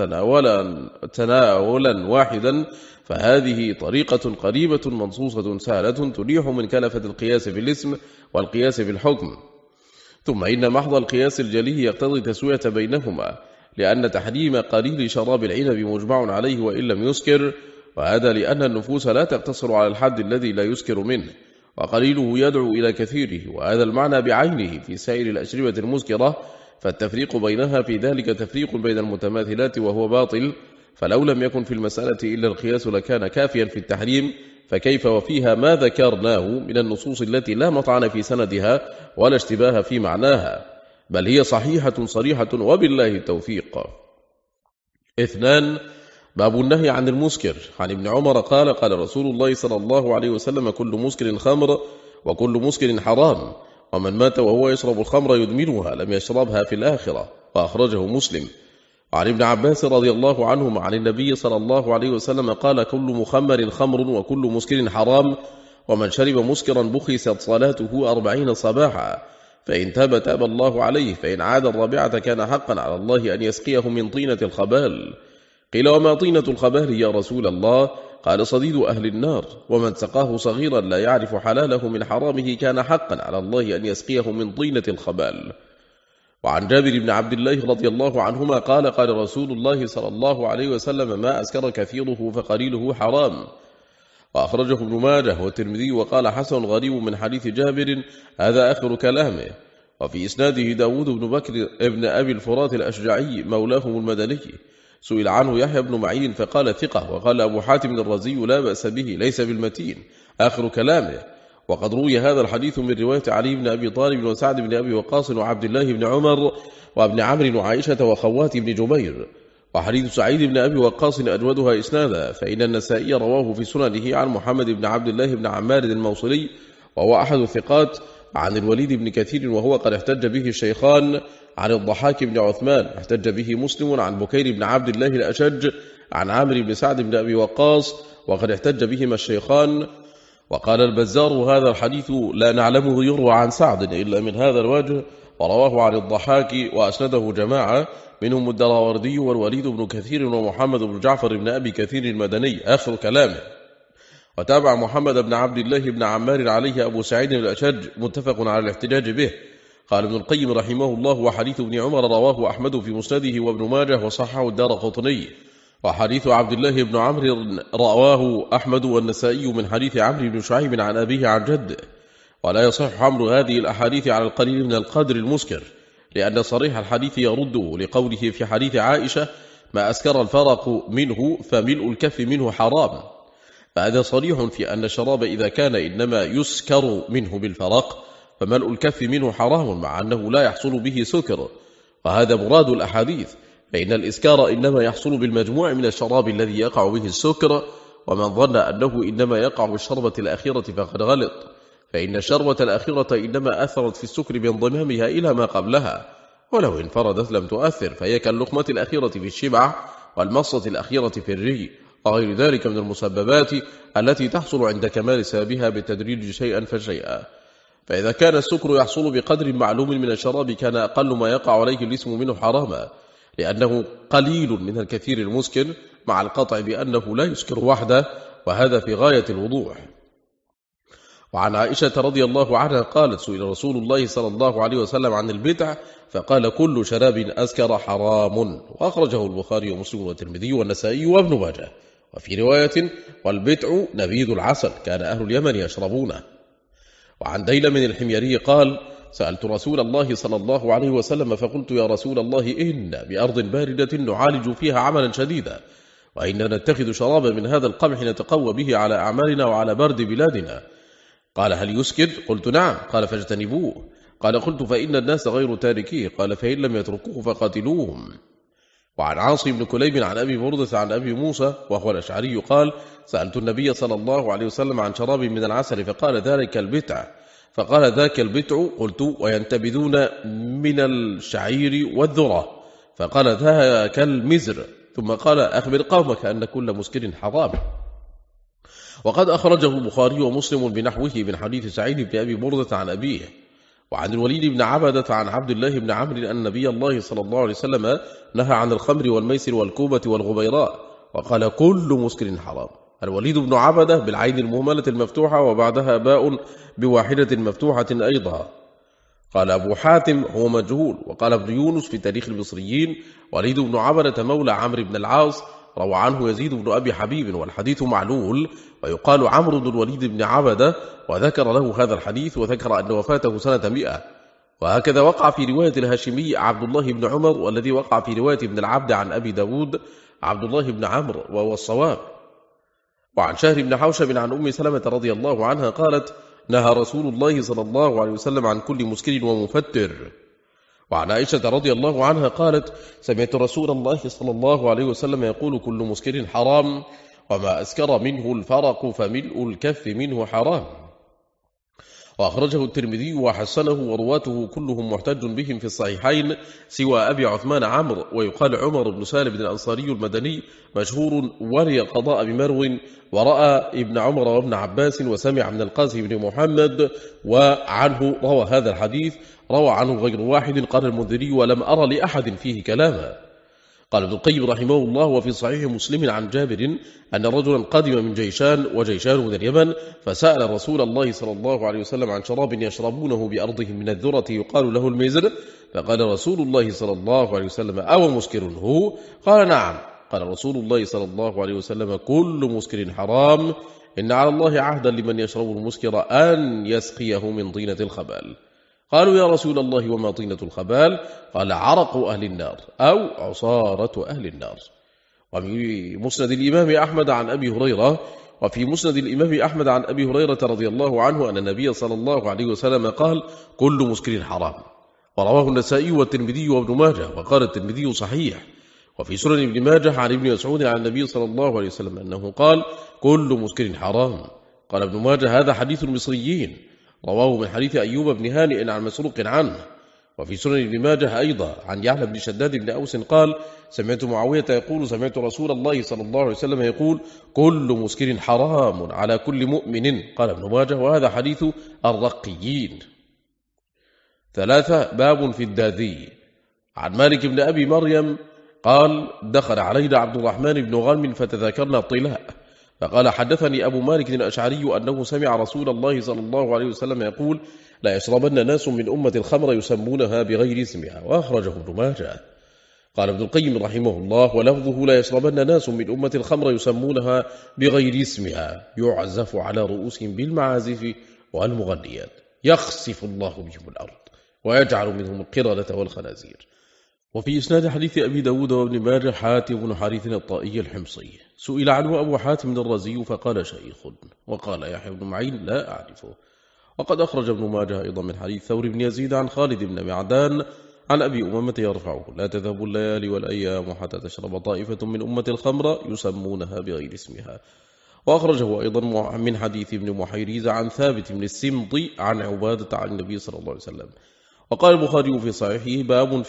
تناولا واحدا، فهذه طريقة قريبة منصوصة سهلة تريح من كلفة القياس في الاسم والقياس في الحكم. ثم إن محض القياس الجلي يقتضي تسوية بينهما، لأن تحريم قليل شراب العنب مجمع عليه وإن لم يسكر، وهذا لأن النفوس لا تقتصر على الحد الذي لا يسكر منه، وقليله يدعو إلى كثيره، وهذا المعنى بعينه في سائر الأشربة المسكرة، فالتفريق بينها في ذلك تفريق بين المتماثلات وهو باطل. فلو لم يكن في المسألة إلا القياس لكان كافيا في التحريم، فكيف وفيها ما ذكرناه من النصوص التي لا مطعن في سندها ولا اشتباه في معناها، بل هي صحيحة صريحة وبالله التوفيق. 2. باب النهي عن المسكر. عن ابن عمر قال: قال رسول الله صلى الله عليه وسلم: كل مسكر خمر، وكل مسكر حرام، ومن مات وهو يشرب الخمر يدمنها لم يشربها في الآخرة. وأخرجه مسلم. وعن ابن عباس رضي الله عنهما عن النبي صلى الله عليه وسلم قال: كل مخمر خمر، وكل مسكر حرام، ومن شرب مسكرا بخست صلاته 40 صباحا، فإن تاب تاب الله عليه، فإن عاد الرابعة كان حقا على الله أن يسقيه من طينة الخبال. قيل: وما طينة الخبال يا رسول الله؟ قال: صديد أهل النار. ومن سقاه صغيرا لا يعرف حلاله من حرامه كان حقا على الله أن يسقيه من طينة الخبال. وعن جابر بن عبد الله رضي الله عنهما قال: قال رسول الله صلى الله عليه وسلم: ما أسكر كثيره فقليله حرام. وأخرجه ابن ماجه والترمذي وقال: حسن غريب من حديث جابر، هذا آخر كلامه. وفي إسناده داود بن بكر ابن أبي الفرات الأشجعي مولاهم المدني، سئل عنه يحيى بن معين فقال: ثقة. وقال أبو حاتم الرزي: لا بأس به، ليس بالمتين، آخر كلامه. وقد روي هذا الحديث من رواية علي بن أبي طالب وسعد بن أبي وقاص وعبد الله بن عمر وابن عمرو وعائشة وخوات بن جبير. وحديث سعيد بن أبي وقاص أجودها إسنادا، فإن النسائي رواه في سننه عن محمد بن عبد الله بن عمار الموصلي، وهو أحد الثقات، عن الوليد بن كثير، وهو قد احتج به الشيخان، عن الضحاك بن عثمان احتج به مسلم، عن بكير بن عبد الله الأشج، عن عامر بن سعد بن أبي وقاص، وقد احتج بهما الشيخان. وقال البزار هذا الحديث لا نعلمه يروى عن سعد إلا من هذا الوجه، ورواه عن الضحاك وأسنده جماعة منهم الدراوردي والوليد بن كثير ومحمد بن جعفر بن أبي كثير المدني آخر كلامه. وتابع محمد بن عبد الله بن عمار عليه أبو سعيد الأشج متفق على الاحتجاج به. قال ابن القيم رحمه الله: وحديث ابن عمر رواه أحمد في مسنده وابن ماجه وصححه الدارقطني. وحديث عبد الله بن عمرو رواه أحمد والنسائي من حديث عمرو بن شعيب عن أبيه عن جده. ولا يصح حمل هذه الأحاديث على القليل من القدر المسكر، لأن صريح الحديث يرده لقوله في حديث عائشة: ما أسكر الفرق منه فملء الكف منه حرام. فهذا صريح في أن الشراب إذا كان إنما يسكر منه بالفرق فملء الكف منه حرام، مع أنه لا يحصل به سكر، وهذا مراد الأحاديث، فإن الإسكار إنما يحصل بالمجموع من الشراب الذي يقع به السكر، ومن ظن أنه إنما يقع بالشربة الأخيرة فقد غلط، فإن الشربة الأخيرة إنما أثرت في السكر بانضمامها إلى ما قبلها، ولو انفردت لم تؤثر، فهي كاللقمة الأخيرة في الشبع والمصة الأخيرة في الري وغير ذلك من المسببات التي تحصل عند كمال سببها بالتدريج شيئا فشيئا. فإذا كان السكر يحصل بقدر معلوم من الشراب كان أقل ما يقع عليه الاسم منه حراما، لأنه قليل من الكثير المسكر، مع القطع بأنه لا يسكر وحده، وهذا في غاية الوضوح. وعن عائشة رضي الله عنها قالت: سئل رسول الله صلى الله عليه وسلم عن البدع فقال: كل شراب أسكر حرام. وأخرجه البخاري ومسلم والترمذي والنسائي وابن ماجه. وفي رواية: والبدع نبيذ العسل كان أهل اليمن يشربونه. وعن ديلم الحميري قال: سألت رسول الله صلى الله عليه وسلم فقلت: يا رسول الله، إن بأرض باردة نعالج فيها عملا شديدا، وإننا نتخذ شرابا من هذا القمح نتقوى به على أعمالنا وعلى برد بلادنا. قال: هل يسكر؟ قلت: نعم. قال: فاجتنبوه. قال: قلت: فإن الناس غير تاركيه. قال: فإن لم يتركوه فقاتلوهم. وعن عاصم بن كليب عن أبي بردة عن أبي موسى وهو الأشعري قال: سألت النبي صلى الله عليه وسلم عن شراب من العسل فقال: ذلك البتع. فقال: ذاك البتع. قلت: وينتبذون من الشعير والذرة. فقال: ذاك المزر. ثم قال: أخبر قومك أن كل مسكر حرام. وقد أخرجه البخاري ومسلم بنحوه من حديث سعيد بن أبي بردة عن أبيه. وعن الوليد بن عبدة عن عبد الله بن عمرو أن النبي الله صلى الله عليه وسلم نهى عن الخمر والميسر والكوبة والغبيراء، وقال: كل مسكر حرام. الوليد بن عبدة بالعين المهملة المفتوحة وبعدها باء بواحدة مفتوحة أيضا. قال أبو حاتم: هو مجهول. وقال ابن يونس في تاريخ المصريين: وليد بن عبدة مولى عمرو بن العاص، روى عنه يزيد بن أبي حبيب، والحديث معلول، ويقال عمرو بن الوليد بن عبدة، وذكر له هذا الحديث، وذكر أن وفاته سنة 100. وهكذا وقع في رواية الهاشمي عبد الله بن عمر، والذي وقع في رواية ابن العبد عن أبي داود عبد الله بن عمرو، وهو الصواب. وعن شهر بن حوشب عن أم سلمة رضي الله عنها قالت: نهى رسول الله صلى الله عليه وسلم عن كل مسكر ومفتر. وعن عائشة رضي الله عنها قالت: سمعت رسول الله صلى الله عليه وسلم يقول: كل مسكر حرام، وما أسكر منه الفرق فملء الكف منه حرام. وأخرجه الترمذي وحسنه، ورواته كلهم محتج بهم في الصحيحين سوى أبي عثمان عمرو، ويقال عمر بن سالم الأنصاري المدني، مشهور ولي قضاء بمرو، ورأى ابن عمر وابن عباس، وسمع من القاسم بن محمد، وعنه روى هذا الحديث. روى عنه غير واحد. قال المنذري: ولم أرى لأحد فيه كلاما. قال ابن القيم رحمه الله: وفي صحيح مسلم عن جابر أن رجلا قدم من جيشان، وجيشان من اليمن، فسأل رسول الله صلى الله عليه وسلم عن شراب يشربونه بأرضهم من الذرة يقال له المزر، فقال رسول الله صلى الله عليه وسلم: أو مسكر هو؟ قال: نعم. قال رسول الله صلى الله عليه وسلم: كل مسكر حرام، إن على الله عهدا لمن يشرب المسكر أن يسقيه من طينة الخبال. قالوا: يا رسول الله، وما طينة الخبال؟ قال: عرق أهل النار، أو عصارة أهل النار. وفي مسند الإمام أحمد عن أبي هريرة رضي الله عنه أن النبي صلى الله عليه وسلم قال: كل مسكر حرام. ورواه النسائي والترمذي وابن ماجه، وقال الترمذي: صحيح. وفي سنن ابن ماجه عن ابن مسعود عن النبي صلى الله عليه وسلم أنه قال: كل مسكر حرام. قال ابن ماجه: هذا حديث المصريين، رواه من حديث أيوب بن هانئ عن مسروق عنه. وفي سنن ابن ماجه أيضا عن يعلى بن شداد بن أوس قال سمعت معاوية يقول سمعت رسول الله صلى الله عليه وسلم يقول كل مسكر حرام على كل مؤمن. قال ابن ماجه وهذا حديث الرقيين. 3. باب في الداذي. عن مالك بن أبي مريم قال دخل علينا عبد الرحمن بن غنم فتذكرنا الطلاء فقال حدثني أبو مالك الأشعري أنه سمع رسول الله صلى الله عليه وسلم يقول لا يشربن ناس من أمة الخمر يسمونها بغير اسمها، وأخرجه ابن ماجه. قال ابن القيم رحمه الله ولفظه لا يشربن ناس من أمة الخمر يسمونها بغير اسمها يعزف على رؤوسهم بالمعازف والمغنيات يخسف الله بهم الأرض ويجعل منهم القردة والخنازير. وفي إسناد حديث أبي داود وابن ماجه حاتم بن حارث الطائي الحمصي سئل عنه أبو حاتم الرازي فقال شيخ، وقال يحيى بن معين لا أعرفه. وقد أخرج ابن ماجه أيضا من حديث ثور بن يزيد عن خالد بن معدان عن أبي أمامة يرفعه لا تذهب الليالي والأيام حتى تشرب طائفة من أمة الخمر يسمونها بغير اسمها. وأخرجه أيضا من حديث ابن محيريز عن ثابت بن السمط عن عبادة عن النبي صلى الله عليه وسلم. وقال البخاري في صحيحه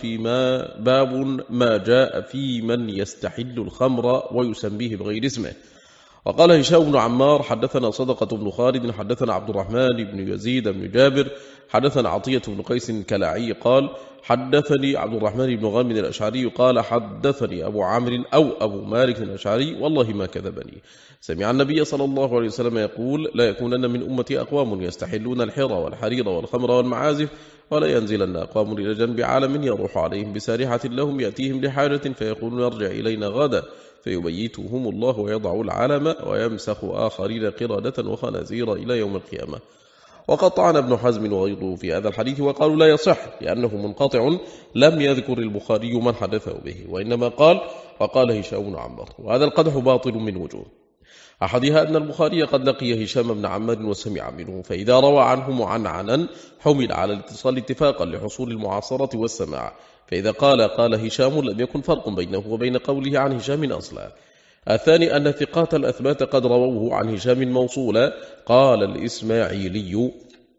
باب ما جاء في من يستحل الخمر ويسميه بغير اسمه. وقال هشام بن عمار حدثنا صدقة بن خالد حدثنا عبد الرحمن بن يزيد بن جابر حدثنا عطية بن قيس الكلاعي قال حدثني عبد الرحمن بن غنم الأشعري قال حدثني أبو عمرو أو أبو مالك الأشعري والله ما كذبني سمع النبي صلى الله عليه وسلم يقول لا يكونن من أمتي أقوام يستحلون الحر والحرير والخمر والمعازف ولا ينزلن أقوام إلى جنب عالم يروح عليهم بسارحة لهم يأتيهم لحاجة فيقولون ارجع إلينا غدا فيبيتهم الله ويضع العلم ويمسخ آخرين قردة وخنازير إلى يوم القيامة. وقد طعن ابن حزم وغيره في هذا الحديث وقالوا لا يصح لأنه منقطع لم يذكر البخاري من حدثه به وإنما قال وقال هشام بن عمار، وهذا القدح باطل من وجوه. أحدها أن البخاري قد لقي هشام بن عمار وسمع منه فإذا روى عنه معنعنا حمل على الاتصال اتفاقا لحصول المعاصرة والسماع، فإذا قال هشام لم يكن فرق بينه وبين قوله عن هشام أصلا. الثاني أن ثقات الأثبات قد رووه عن هشام موصولا. قال الإسماعيلي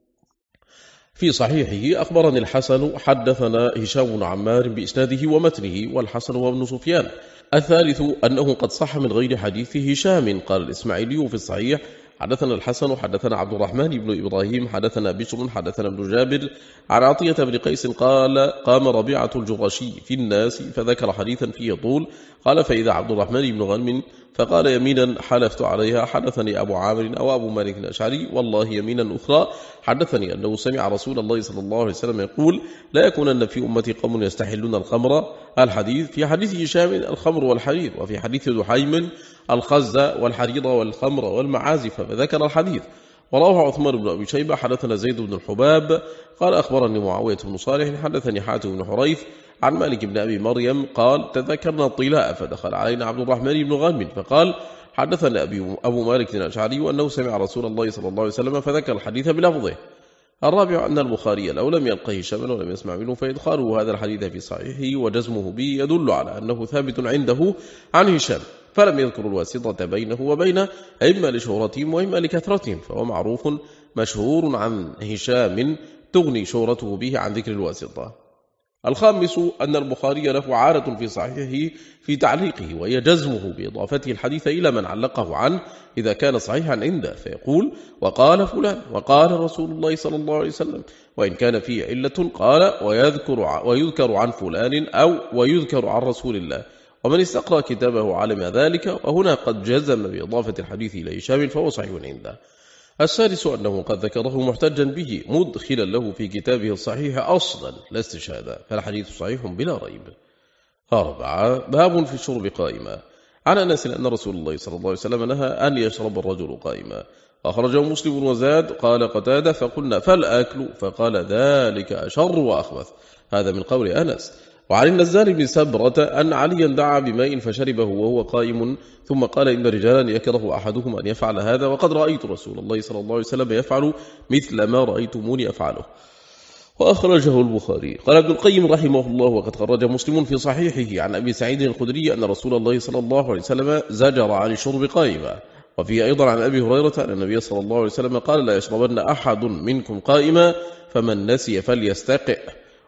في صحيحه أخبرني الحسن حدثنا هشام بن عمار بإسناده ومتنه والحسن وابن سفيان. الثالث أنه قد صح من غير حديث هشام. قال الإسماعيلي في الصحيح حدثنا الحسن حدثنا عبد الرحمن بن إبراهيم حدثنا بشر حدثنا ابن جابر عن عطية بن قيس قال قام ربيعة الجرشي في الناس فذكر حديثا فيه طول قال فإذا عبد الرحمن بن غنم فقال يمينا حلفت عليها حدثني أبو عامر أو أبو مالك الأشعري والله يمينا أخرى حدثني أنه سمع رسول الله صلى الله عليه وسلم يقول لا يكونن في أمتي قوم يستحلون الخمر. الحديث في حديث هشام الخمر والحرير، وفي حديث دحيم الخز والحرير والخمر والمعازف فذكر الحديث. ورواه عثمان بن أبي شيبة حدثنا زيد بن الحباب قال أخبرني معاوية بن صالح حدثني حاتم بن حريث عن مالك بن أبي مريم قال تذكرنا الطلاء فدخل علينا عبد الرحمن بن غنم فقال حدثنا أبو مالك الأشعري وأنه سمع رسول الله صلى الله عليه وسلم فذكر الحديث بلفظه. الرابع أن البخاري لو لم يلقه هشام ولم يسمع منه فإدخاله هذا الحديث في صحيحه وجزمه به يدل على أنه ثابت عنده عن هشام، فلم يذكر الواسطة بينه وبينه إما لشهرتهم وإما لكثرتهم، فهو معروف مشهور عن هشام تغني شهرته به عن ذكر الواسطة. الخامس أن البخاري له عادة في صحيحه في تعليقه وهي جزمه بإضافته الحديث إلى من علقه عنه إذا كان صحيحا عنده فيقول وقال فلان وقال رسول الله صلى الله عليه وسلم، وإن كان فيه علة قال ويذكر عن فلان أو ويذكر عن رسول الله، ومن استقرأ كتابه علم ذلك، وهنا قد جزم بإضافة الحديث إلى هشام فهو صحيح عنده. السادس أنه قد ذكره محتجا به مدخلا له في كتابه الصحيح أصلا لا استشهادا، فالحديث صحيح بلا ريب. 4. باب في الشرب قائما. عن أنس أن رسول الله صلى الله عليه وسلم نهى أن يشرب الرجل قائما، أخرجه مسلم وزاد قال قتادة فقلنا فالأكل فقال ذلك أشر وأخبث، هذا من قول أنس. وعن النزال بن سبرة أن عليا دعا بماء فشربه وهو قائم ثم قال إن رجالا يكره أحدهم أن يفعل هذا وقد رأيت رسول الله صلى الله عليه وسلم يفعل مثل ما رأيتموني أفعله. وأخرجه البخاري. قال ابن القيم رحمه الله وقد خرج مسلم في صحيحه عن أبي سعيد الخدري أن رسول الله صلى الله عليه وسلم زجر عن الشرب قائما. وفيه أيضا عن أبي هريرة أن النبي صلى الله عليه وسلم قال لا يشربن أحد منكم قائما فمن نسي فليستقئ.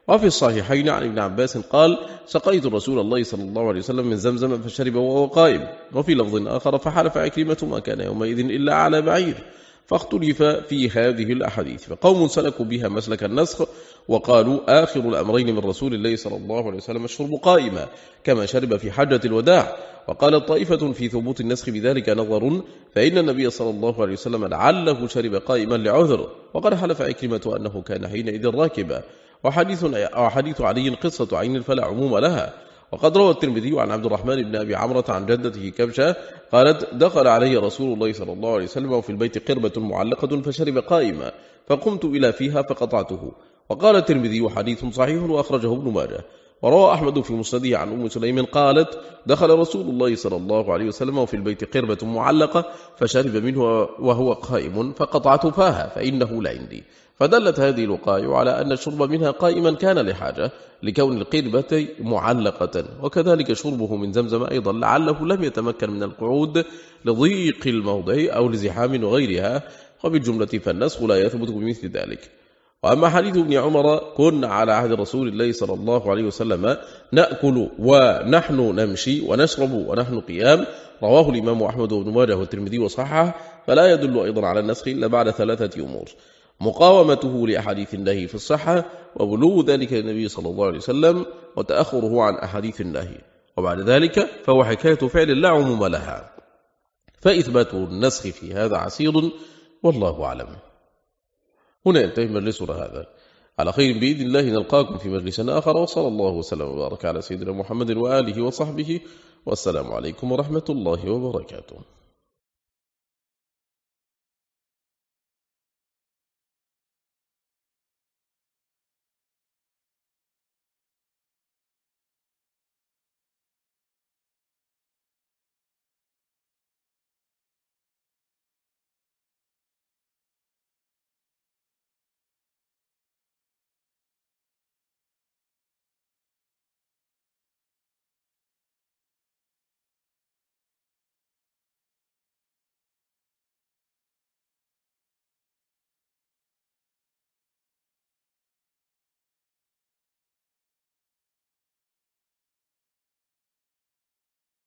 وفي الصحيحين عن ابن عباس قال سقيت رسول الله صلى الله عليه وسلم من زمزم فشرب وهو قائم. وفي لفظ آخر فحلف عكرمة ما كان يومئذ إلا على بعير. فاختلف في هذه الأحاديث، فقوم سلكوا بها مسلك النسخ وقالوا آخر الأمرين من رسول الله صلى الله عليه وسلم الشرب قائما كما شرب في حجة الوداع. وقال طائفة في ثبوت النسخ بذلك نظر، فإن النبي صلى الله عليه وسلم لعله شرب قائما لعذر، وقد حلف عكرمة أنه كان حينئذ راكبا. وحديث علي قصة عين فلا عموم لها. وقد روى الترمذي عن عبد الرحمن بن أبي عمرة عن جدته كبشة قالت دخل علي رسول الله صلى الله عليه وسلم وفي البيت قربة معلقة فشرب قائما فقمت إلى فيها فقطعته. وقال الترمذي حديث صحيح وأخرجه ابن ماجه. وروى أحمد في مسنده عن أم سليم قالت دخل رسول الله صلى الله عليه وسلم وفي البيت قربة معلقة فشرب منه وهو قائم فقطعت فاها فإنه لعندي. فدلت هذه الوقائع على أن الشرب منها قائما كان لحاجة لكون القربة معلقة، وكذلك شربه من زمزم أيضا لعله لم يتمكن من القعود لضيق الموضع أو لزحام وغيرها. وبالجملة فالنسخ لا يثبت بمثل ذلك. وأما حديث ابن عمر كنا على عهد رسول الله صلى الله عليه وسلم نأكل ونحن نمشي ونشرب ونحن قيام، رواه الإمام أحمد وابن ماجه والترمذي وصححه، فلا يدل أيضا على النسخ إلا بعد 3 أمور: مقاومته لأحاديث النهي في الصحة، وبلوغ ذلك للنبي صلى الله عليه وسلم، وتأخره عن أحاديث النهي، وبعد ذلك فهو حكاية فعل لا عموم لها. فإثبات النسخ في هذا عسير، والله أعلم. هنا ينتهي مجلسنا هذا، على خير بإذن الله نلقاكم في مجلس آخر، وصلى الله وسلم وبارك على سيدنا محمد وآله وصحبه، والسلام عليكم ورحمة الله وبركاته.